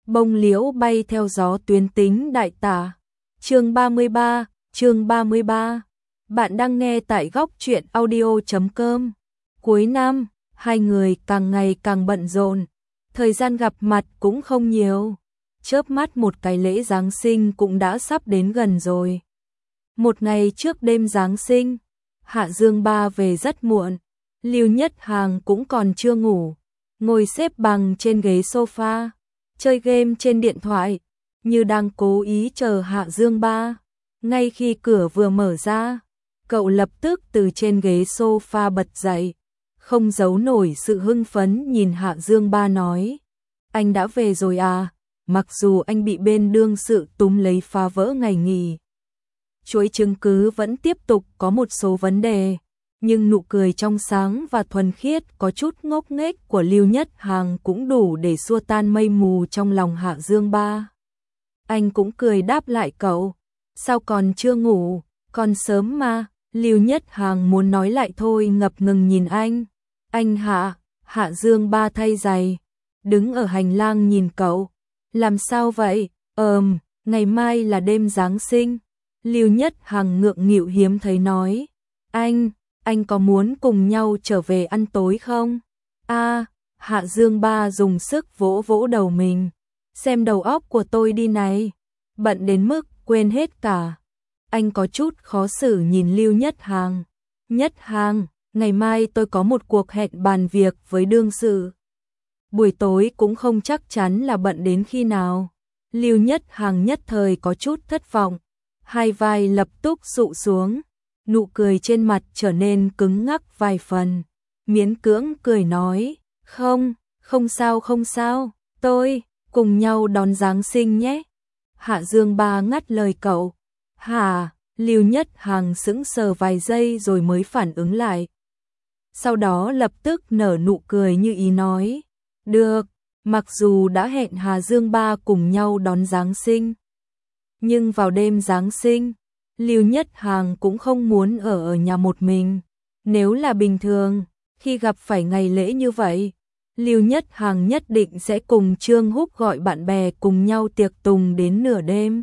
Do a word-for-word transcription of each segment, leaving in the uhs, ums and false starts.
bông liễu bay theo gió tuyến tính đại tả. Chương ba mươi ba, chương ba mươi ba. Bạn đang nghe tại góc truyện audio chấm com. Cuối năm, hai người càng ngày càng bận rộn, thời gian gặp mặt cũng không nhiều. Chớp mắt một cái lễ Giáng sinh cũng đã sắp đến gần rồi. Một ngày trước đêm Giáng sinh, Hạ Dương Ba về rất muộn, Lưu Nhất Hàng cũng còn chưa ngủ, ngồi xếp bằng trên ghế sofa, chơi game trên điện thoại, như đang cố ý chờ Hạ Dương Ba. Ngay khi cửa vừa mở ra, cậu lập tức từ trên ghế sofa bật dậy, không giấu nổi sự hưng phấn nhìn Hạ Dương Ba nói: "Anh đã về rồi à?" Mặc dù anh bị bên đương sự túm lấy phá vỡ ngày nghỉ, chuỗi chứng cứ vẫn tiếp tục có một số vấn đề, nhưng nụ cười trong sáng và thuần khiết có chút ngốc nghếch của Lưu Nhất Hàng cũng đủ để xua tan mây mù trong lòng Hạ Dương Ba. Anh cũng cười đáp lại cậu: "Sao còn chưa ngủ, còn sớm mà." Lưu Nhất Hàng muốn nói lại thôi, ngập ngừng nhìn anh. "Anh Hạ." Hạ Dương Ba thay giày, đứng ở hành lang nhìn cậu. "Làm sao vậy?" "Ờm, ngày mai là đêm Giáng sinh." Lưu Nhất Hàng ngượng nghịu hiếm thấy nói. Anh, anh có muốn cùng nhau trở về ăn tối không?" "A." Hạ Dương Ba dùng sức vỗ vỗ đầu mình. "Xem đầu óc của tôi đi này, bận đến mức quên hết cả." Anh có chút khó xử nhìn Lưu Nhất Hàng. "Nhất Hàng, ngày mai tôi có một cuộc hẹn bàn việc với đương sự. Buổi tối cũng không chắc chắn là bận đến khi nào." Lưu Nhất Hàng nhất thời có chút thất vọng, hai vai lập tức dụ xuống, nụ cười trên mặt trở nên cứng ngắc vài phần, miễn cưỡng cười nói: "Không, không sao không sao, tôi, cùng nhau đón Giáng sinh nhé." Hạ Dương Ba ngắt lời cậu. "Hả?" Lưu Nhất Hàng sững sờ vài giây rồi mới phản ứng lại. Sau đó lập tức nở nụ cười như ý nói: "Được." Mặc dù đã hẹn Hạ Dương Ba cùng nhau đón Giáng sinh, nhưng vào đêm Giáng sinh, Lưu Nhất Hàng cũng không muốn ở ở nhà một mình. Nếu là bình thường, khi gặp phải ngày lễ như vậy, Lưu Nhất Hàng nhất định sẽ cùng Trương Húc gọi bạn bè cùng nhau tiệc tùng đến nửa đêm,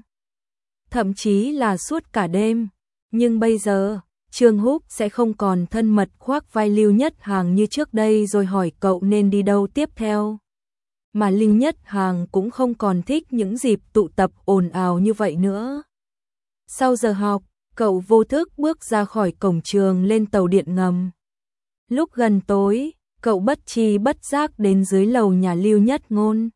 thậm chí là suốt cả đêm. Nhưng bây giờ, Trương Húc sẽ không còn thân mật khoác vai Lưu Nhất Hàng như trước đây rồi hỏi cậu nên đi đâu tiếp theo. Mà Lưu Nhất Hàng cũng không còn thích những dịp tụ tập ồn ào như vậy nữa. Sau giờ học, cậu vô thức bước ra khỏi cổng trường lên tàu điện ngầm. Lúc gần tối, cậu bất tri bất giác đến dưới lầu nhà Lưu Nhất Ngôn.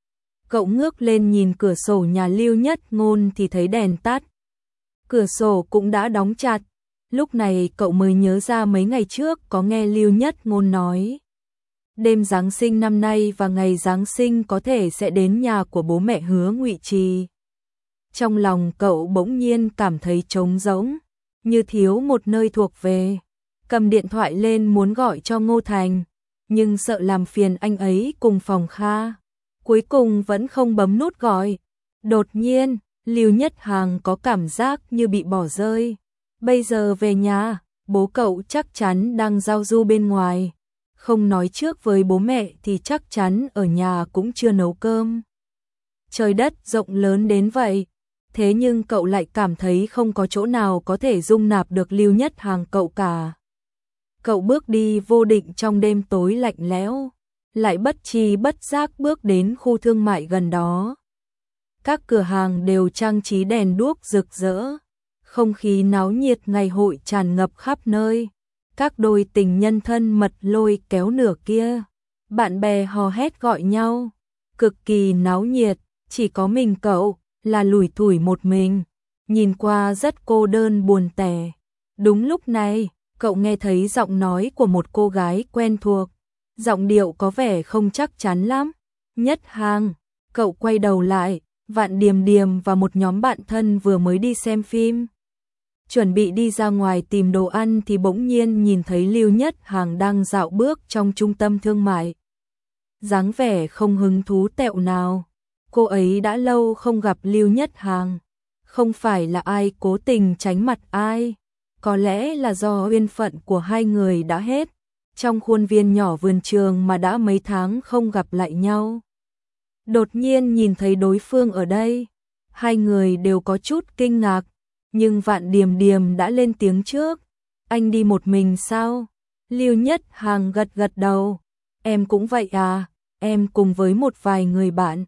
Cậu ngước lên nhìn cửa sổ nhà Lưu Nhất Ngôn thì thấy đèn tắt. Cửa sổ cũng đã đóng chặt. Lúc này cậu mới nhớ ra mấy ngày trước có nghe Lưu Nhất Ngôn nói đêm Giáng sinh năm nay và ngày Giáng sinh có thể sẽ đến nhà của bố mẹ Hứa Ngụy Trì. Trong lòng cậu bỗng nhiên cảm thấy trống rỗng, như thiếu một nơi thuộc về. Cầm điện thoại lên muốn gọi cho Ngô Thành, nhưng sợ làm phiền anh ấy cùng phòng Kha. Cuối cùng vẫn không bấm nút gọi. Đột nhiên, Lưu Nhất Hàng có cảm giác như bị bỏ rơi. Bây giờ về nhà, bố cậu chắc chắn đang giao du bên ngoài. Không nói trước với bố mẹ thì chắc chắn ở nhà cũng chưa nấu cơm. Trời đất rộng lớn đến vậy, thế nhưng cậu lại cảm thấy không có chỗ nào có thể dung nạp được Lưu Nhất Hàng cậu cả. Cậu bước đi vô định trong đêm tối lạnh lẽo, lại bất tri bất giác bước đến khu thương mại gần đó. Các cửa hàng đều trang trí đèn đuốc rực rỡ, không khí náo nhiệt ngày hội tràn ngập khắp nơi. Các đôi tình nhân thân mật lôi kéo nửa kia, bạn bè hò hét gọi nhau, cực kỳ náo nhiệt. Chỉ có mình cậu là lủi thủi một mình, nhìn qua rất cô đơn buồn tẻ. Đúng lúc này, cậu nghe thấy giọng nói của một cô gái quen thuộc, giọng điệu có vẻ không chắc chắn lắm. "Nhất Hàng." Cậu quay đầu lại, Vạn Điềm Điềm và một nhóm bạn thân vừa mới đi xem phim, chuẩn bị đi ra ngoài tìm đồ ăn thì bỗng nhiên nhìn thấy Lưu Nhất Hàng đang dạo bước trong trung tâm thương mại. Dáng vẻ không hứng thú tẹo nào. Cô ấy đã lâu không gặp Lưu Nhất Hàng. Không phải là ai cố tình tránh mặt ai, có lẽ là do duyên phận của hai người đã hết. Trong khuôn viên nhỏ vườn trường mà đã mấy tháng không gặp lại nhau. Đột nhiên nhìn thấy đối phương ở đây, hai người đều có chút kinh ngạc, nhưng Vạn Điềm Điềm đã lên tiếng trước. Anh đi một mình sao? Lưu Nhất Hàng gật gật đầu. Em cũng vậy à, em cùng với một vài người bạn.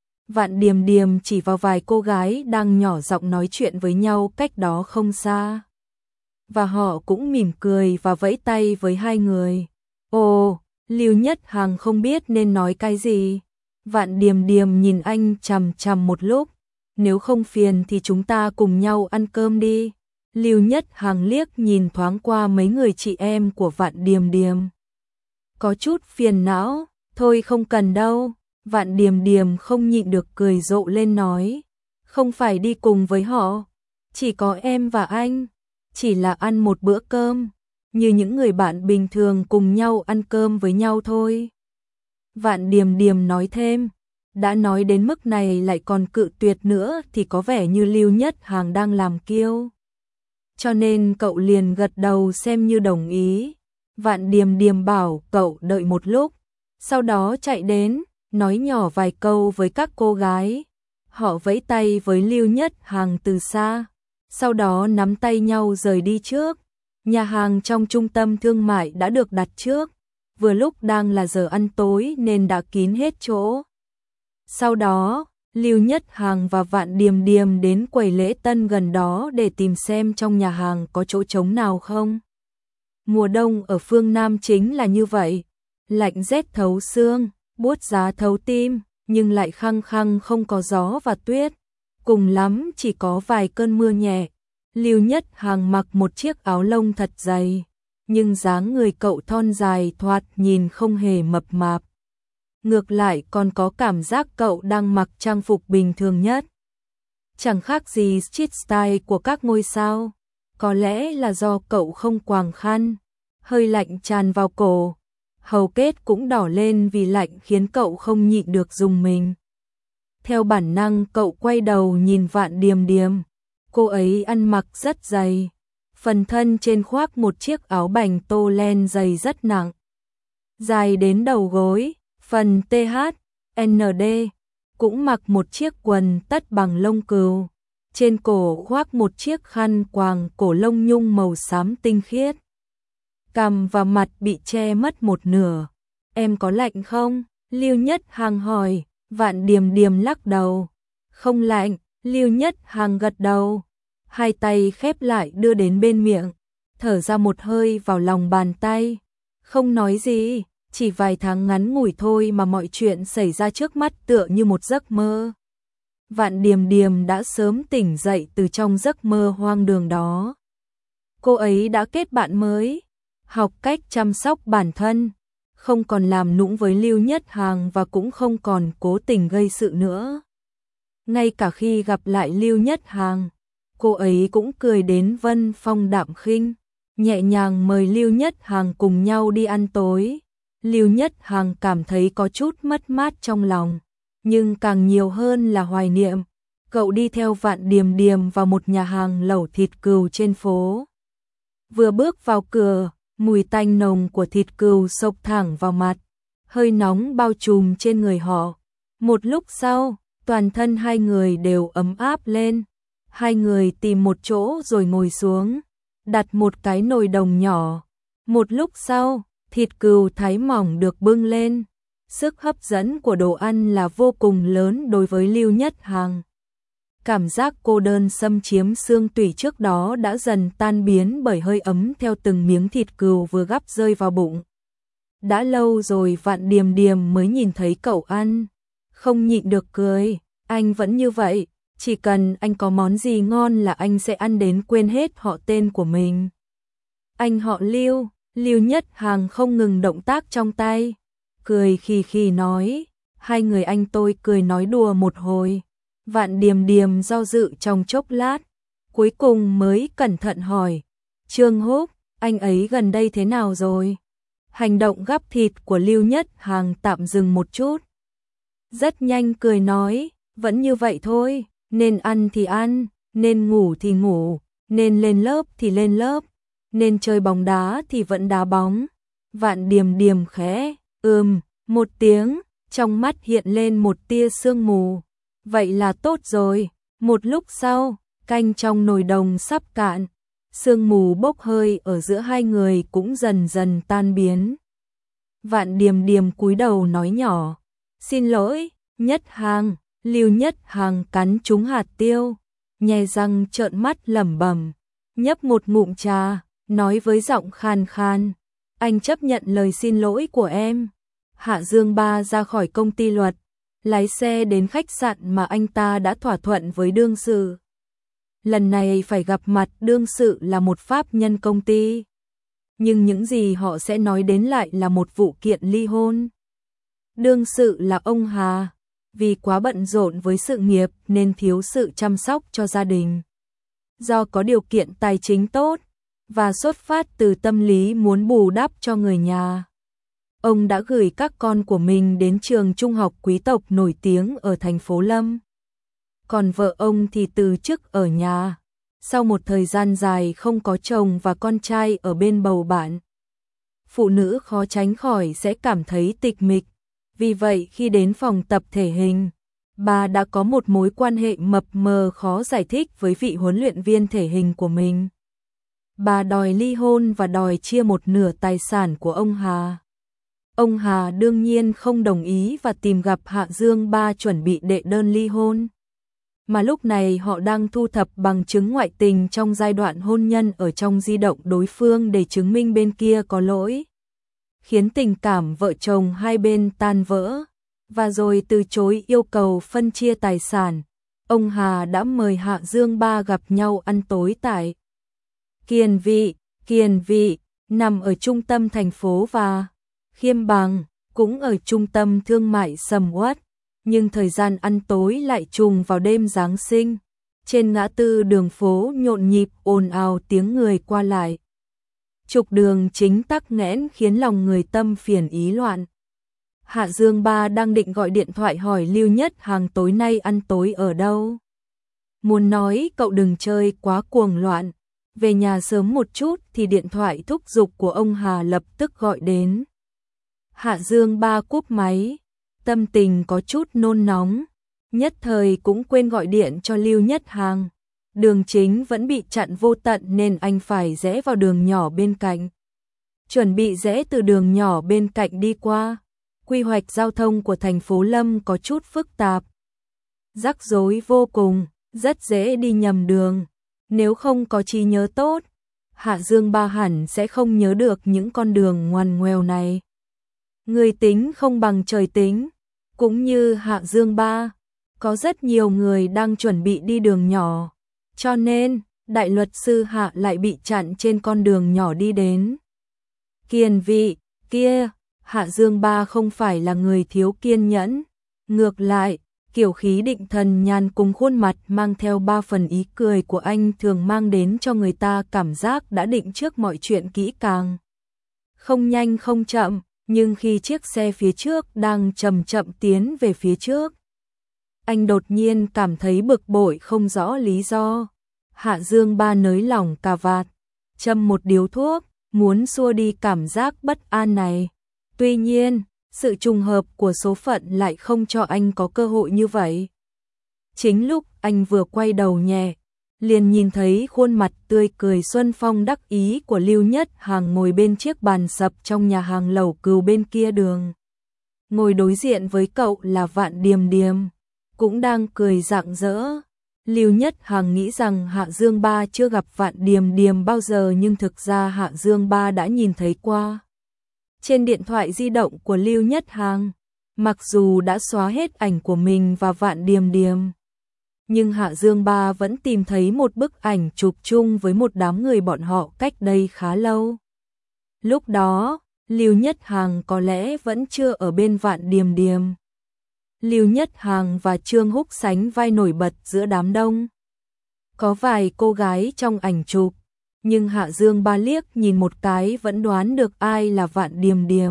Vạn Điềm Điềm chỉ vào vài cô gái đang nhỏ giọng nói chuyện với nhau cách đó không xa. Và họ cũng mỉm cười và vẫy tay với hai người. Ồ, Lưu Nhất Hàng không biết nên nói cái gì. Vạn Điềm Điềm nhìn anh chằm chằm một lúc. Nếu không phiền thì chúng ta cùng nhau ăn cơm đi. Lưu Nhất Hàng liếc nhìn thoáng qua mấy người chị em của Vạn Điềm Điềm. Có chút phiền não, thôi không cần đâu. Vạn Điềm Điềm không nhịn được cười rộ lên nói. Không phải đi cùng với họ, chỉ có em và anh. Chỉ là ăn một bữa cơm, như những người bạn bình thường cùng nhau ăn cơm với nhau thôi. Vạn Điềm Điềm nói thêm, đã nói đến mức này lại còn cự tuyệt nữa thì có vẻ như Lưu Nhất Hàng đang làm kiêu. Cho nên cậu liền gật đầu xem như đồng ý. Vạn Điềm Điềm bảo cậu đợi một lúc, sau đó chạy đến, nói nhỏ vài câu với các cô gái. Họ vẫy tay với Lưu Nhất Hàng từ xa, sau đó nắm tay nhau rời đi trước. Nhà hàng trong trung tâm thương mại đã được đặt trước, vừa lúc đang là giờ ăn tối nên đã kín hết chỗ. Sau đó, Lưu Nhất Hàng và Vạn Điềm Điềm đến quầy lễ tân gần đó để tìm xem trong nhà hàng có chỗ trống nào không. Mùa đông ở phương Nam chính là như vậy, lạnh rét thấu xương, buốt giá thấu tim, nhưng lại khăng khăng không có gió và tuyết, cùng lắm chỉ có vài cơn mưa nhẹ. Lưu Nhất Hàng mặc một chiếc áo lông thật dày, nhưng dáng người cậu thon dài thoạt nhìn không hề mập mạp. Ngược lại còn có cảm giác cậu đang mặc trang phục bình thường nhất. Chẳng khác gì street style của các ngôi sao. Có lẽ là do cậu không quàng khăn, hơi lạnh tràn vào cổ. Hầu kết cũng đỏ lên vì lạnh khiến cậu không nhịn được rùng mình. Theo bản năng cậu quay đầu nhìn Vạn Điềm Điềm. Cô ấy ăn mặc rất dày, phần thân trên khoác một chiếc áo bành tô len dày rất nặng, dài đến đầu gối. Phần tê hát en đê cũng mặc một chiếc quần tất bằng lông cừu, trên cổ khoác một chiếc khăn quàng cổ lông nhung màu xám tinh khiết. Cằm và mặt bị che mất một nửa. Em có lạnh không? Lưu Nhất Hàng hỏi. Vạn Điềm Điềm lắc đầu. Không lạnh. Lưu Nhất Hàng gật đầu, hai tay khép lại đưa đến bên miệng, thở ra một hơi vào lòng bàn tay. Không nói gì, chỉ vài tháng ngắn ngủi thôi mà mọi chuyện xảy ra trước mắt tựa như một giấc mơ. Vạn Điềm Điềm đã sớm tỉnh dậy từ trong giấc mơ hoang đường đó. Cô ấy đã kết bạn mới, học cách chăm sóc bản thân, không còn làm nũng với Lưu Nhất Hàng và cũng không còn cố tình gây sự nữa. Ngay cả khi gặp lại Lưu Nhất Hàng, cô ấy cũng cười đến vân phong đạm khinh, nhẹ nhàng mời Lưu Nhất Hàng cùng nhau đi ăn tối. Lưu Nhất Hàng cảm thấy có chút mất mát trong lòng, nhưng càng nhiều hơn là hoài niệm. Cậu đi theo Vạn Điềm Điềm vào một nhà hàng lẩu thịt cừu trên phố. Vừa bước vào cửa, mùi tanh nồng của thịt cừu xộc thẳng vào mặt, hơi nóng bao trùm trên người họ. Một lúc sau, toàn thân hai người đều ấm áp lên. Hai người tìm một chỗ rồi ngồi xuống, đặt một cái nồi đồng nhỏ. Một lúc sau, thịt cừu thái mỏng được bưng lên. Sức hấp dẫn của đồ ăn là vô cùng lớn đối với Lưu Nhất Hàng. Cảm giác cô đơn xâm chiếm xương tủy trước đó đã dần tan biến bởi hơi ấm theo từng miếng thịt cừu vừa gắp rơi vào bụng. Đã lâu rồi Vạn Điềm Điềm mới nhìn thấy cậu ăn, không nhịn được cười. Anh vẫn như vậy, chỉ cần anh có món gì ngon là anh sẽ ăn đến quên hết họ tên của mình. Anh họ Lưu. Lưu Nhất Hàng không ngừng động tác trong tay, cười khì khì nói. Hai người anh tôi cười nói đùa một hồi. Vạn Điềm Điềm do dự trong chốc lát, cuối cùng mới cẩn thận hỏi. Trương Húc, anh ấy gần đây thế nào rồi? Hành động gắp thịt của Lưu Nhất Hàng tạm dừng một chút. Rất nhanh cười nói, vẫn như vậy thôi, nên ăn thì ăn, nên ngủ thì ngủ, nên lên lớp thì lên lớp, nên chơi bóng đá thì vẫn đá bóng. Vạn Điềm Điềm khẽ ừm một tiếng, trong mắt hiện lên một tia sương mù. Vậy là tốt rồi. Một lúc sau, canh trong nồi đồng sắp cạn, sương mù bốc hơi ở giữa hai người cũng dần dần tan biến. Vạn Điềm Điềm cúi đầu nói nhỏ, xin lỗi, Nhất Hàng. Lưu Nhất Hàng cắn trúng hạt tiêu, nhe răng trợn mắt lẩm bẩm, nhấp một ngụm trà, nói với giọng khan khan, anh chấp nhận lời xin lỗi của em. Hạ Dương Ba ra khỏi công ty luật, lái xe đến khách sạn mà anh ta đã thỏa thuận với đương sự. Lần này phải gặp mặt đương sự là một pháp nhân công ty, nhưng những gì họ sẽ nói đến lại là một vụ kiện ly hôn. Đương sự là ông Hà, vì quá bận rộn với sự nghiệp nên thiếu sự chăm sóc cho gia đình. Do có điều kiện tài chính tốt và xuất phát từ tâm lý muốn bù đắp cho người nhà, ông đã gửi các con của mình đến trường trung học quý tộc nổi tiếng ở thành phố Lâm. Còn vợ ông thì từ chức ở nhà, sau một thời gian dài không có chồng và con trai ở bên bầu bạn. Phụ nữ khó tránh khỏi sẽ cảm thấy tịch mịch, vì vậy khi đến phòng tập thể hình, bà đã có một mối quan hệ mập mờ khó giải thích với vị huấn luyện viên thể hình của mình. Bà đòi ly hôn và đòi chia một nửa tài sản của ông Hà. Ông Hà đương nhiên không đồng ý và tìm gặp Hạ Dương Ba chuẩn bị đệ đơn ly hôn. Mà lúc này họ đang thu thập bằng chứng ngoại tình trong giai đoạn hôn nhân ở trong di động đối phương để chứng minh bên kia có lỗi, khiến tình cảm vợ chồng hai bên tan vỡ, và rồi từ chối yêu cầu phân chia tài sản. Ông Hà đã mời Hạ Dương Ba gặp nhau ăn tối tại Kiền Vị, Kiền Vị nằm ở trung tâm thành phố và Khiêm Bằng cũng ở trung tâm thương mại sầm uất, nhưng thời gian ăn tối lại trùng vào đêm Giáng sinh. Trên ngã tư đường phố nhộn nhịp ồn ào tiếng người qua lại. Trục đường chính tắc nghẽn khiến lòng người tâm phiền ý loạn. Hạ Dương Ba đang định gọi điện thoại hỏi Lưu Nhất Hàng tối nay ăn tối ở đâu. Muốn nói cậu đừng chơi quá cuồng loạn, về nhà sớm một chút, thì điện thoại thúc giục của ông Hà lập tức gọi đến. Hạ Dương Ba cúp máy, tâm tình có chút nôn nóng, nhất thời cũng quên gọi điện cho Lưu Nhất Hàng. Đường chính vẫn bị chặn vô tận nên anh phải rẽ vào đường nhỏ bên cạnh. Chuẩn bị rẽ từ đường nhỏ bên cạnh đi qua, quy hoạch giao thông của thành phố Lâm có chút phức tạp, rắc rối vô cùng, rất dễ đi nhầm đường. Nếu không có trí nhớ tốt, Hạ Dương Ba hẳn sẽ không nhớ được những con đường ngoằn ngoèo này. Người tính không bằng trời tính, cũng như Hạ Dương Ba, có rất nhiều người đang chuẩn bị đi đường nhỏ, cho nên đại luật sư Hạ lại bị chặn trên con đường nhỏ đi đến Kiền Vị kia. Hạ Dương Ba không phải là người thiếu kiên nhẫn, ngược lại, kiểu khí định thần nhàn cùng khuôn mặt mang theo ba phần ý cười của anh thường mang đến cho người ta cảm giác đã định trước mọi chuyện kỹ càng. Không nhanh không chậm, nhưng khi chiếc xe phía trước đang chậm chậm tiến về phía trước, anh đột nhiên cảm thấy bực bội không rõ lý do. Hạ Dương Ba nới lỏng cà vạt, châm một điếu thuốc, muốn xua đi cảm giác bất an này. Tuy nhiên, sự trùng hợp của số phận lại không cho anh có cơ hội như vậy. Chính lúc anh vừa quay đầu nhẹ, liền nhìn thấy khuôn mặt tươi cười xuân phong đắc ý của Lưu Nhất Hàng ngồi bên chiếc bàn sập trong nhà hàng lẩu Cừu bên kia đường. Ngồi đối diện với cậu là Vạn Điềm Điềm, cũng đang cười rạng rỡ. Lưu Nhất Hàng nghĩ rằng Hạ Dương Ba chưa gặp Vạn Điềm Điềm bao giờ, nhưng thực ra Hạ Dương Ba đã nhìn thấy qua trên điện thoại di động của Lưu Nhất Hàng. Mặc dù đã xóa hết ảnh của mình và Vạn Điềm Điềm, nhưng Hạ Dương Ba vẫn tìm thấy một bức ảnh chụp chung với một đám người bọn họ cách đây khá lâu. Lúc đó, Lưu Nhất Hàng có lẽ vẫn chưa ở bên Vạn Điềm Điềm. Lưu Nhất Hàng và Trương Húc sánh vai nổi bật giữa đám đông. Có vài cô gái trong ảnh chụp, nhưng Hạ Dương Ba liếc nhìn một cái vẫn đoán được ai là Vạn Điềm Điềm.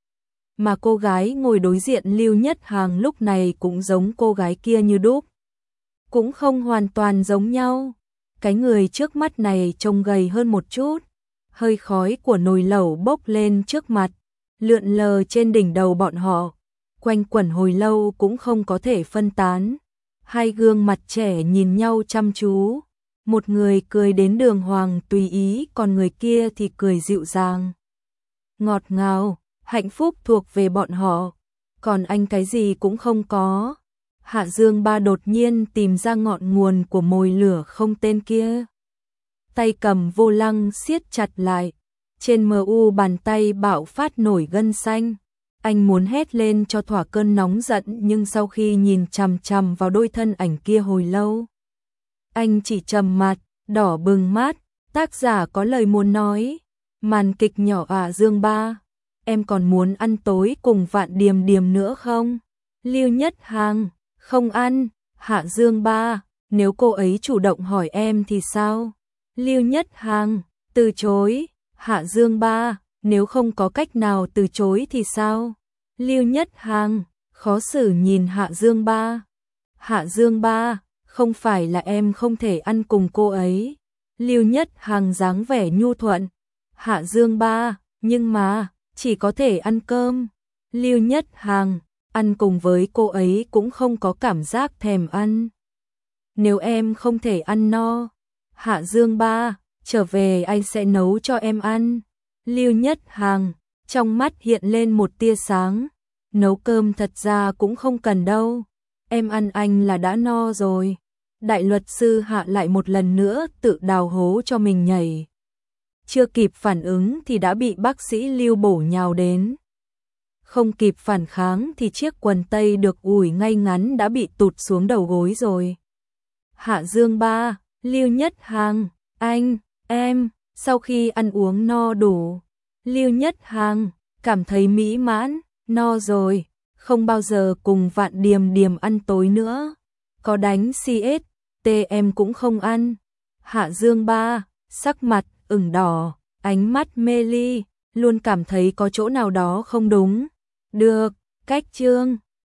Mà cô gái ngồi đối diện Lưu Nhất Hàng lúc này cũng giống cô gái kia như đúc. Cũng không hoàn toàn giống nhau. Cái người trước mắt này trông gầy hơn một chút. Hơi khói của nồi lẩu bốc lên trước mặt, lượn lờ trên đỉnh đầu bọn họ. quanh quẩn hồi lâu cũng không có thể phân tán. Hai gương mặt trẻ nhìn nhau chăm chú, một người cười đến đường hoàng tùy ý, còn người kia thì cười dịu dàng, ngọt ngào, hạnh phúc thuộc về bọn họ, còn anh cái gì cũng không có. Hạ Dương Ba đột nhiên tìm ra ngọn nguồn của mồi lửa không tên kia. Tay cầm vô lăng siết chặt lại, trên mờ u bàn tay bạo phát nổi gân xanh. Anh muốn hét lên cho thỏa cơn nóng giận, nhưng sau khi nhìn chằm chằm vào đôi thân ảnh kia hồi lâu, anh chỉ trầm mặt, đỏ bừng mắt. Tác giả có lời muốn nói. Màn kịch nhỏ à Dương Ba, em còn muốn ăn tối cùng Vạn Điềm Điềm nữa không? Lưu Nhất Hàng, không ăn. Hạ Dương Ba, nếu cô ấy chủ động hỏi em thì sao? Lưu Nhất Hàng, từ chối. Hạ Dương Ba, nếu không có cách nào từ chối thì sao? Lưu Nhất Hàng, khó xử nhìn Hạ Dương Ba. Hạ Dương Ba, không phải là em không thể ăn cùng cô ấy. Lưu Nhất Hàng dáng vẻ nhu thuận. Hạ Dương Ba, nhưng mà, chỉ có thể ăn cơm. Lưu Nhất Hàng, ăn cùng với cô ấy cũng không có cảm giác thèm ăn. Nếu em không thể ăn no, Hạ Dương Ba, trở về anh sẽ nấu cho em ăn. Lưu Nhất Hàng, trong mắt hiện lên một tia sáng. Nấu cơm thật ra cũng không cần đâu, em ăn anh là đã no rồi. Đại luật sư Hạ lại một lần nữa tự đào hố cho mình nhảy. Chưa kịp phản ứng thì đã bị bác sĩ Lưu bổ nhào đến. Không kịp phản kháng thì chiếc quần tây được ủi ngay ngắn đã bị tụt xuống đầu gối rồi. Hạ Dương Ba, Lưu Nhất Hàng, anh, em, sau khi ăn uống no đủ, Lưu Nhất Hàng cảm thấy mỹ mãn, no rồi, không bao giờ cùng Vạn Điềm Điềm ăn tối nữa. Có đánh xê ét tê em cũng không ăn. Hạ Dương Ba, sắc mặt ửng đỏ, ánh mắt mê ly, luôn cảm thấy có chỗ nào đó không đúng. Được, cách chương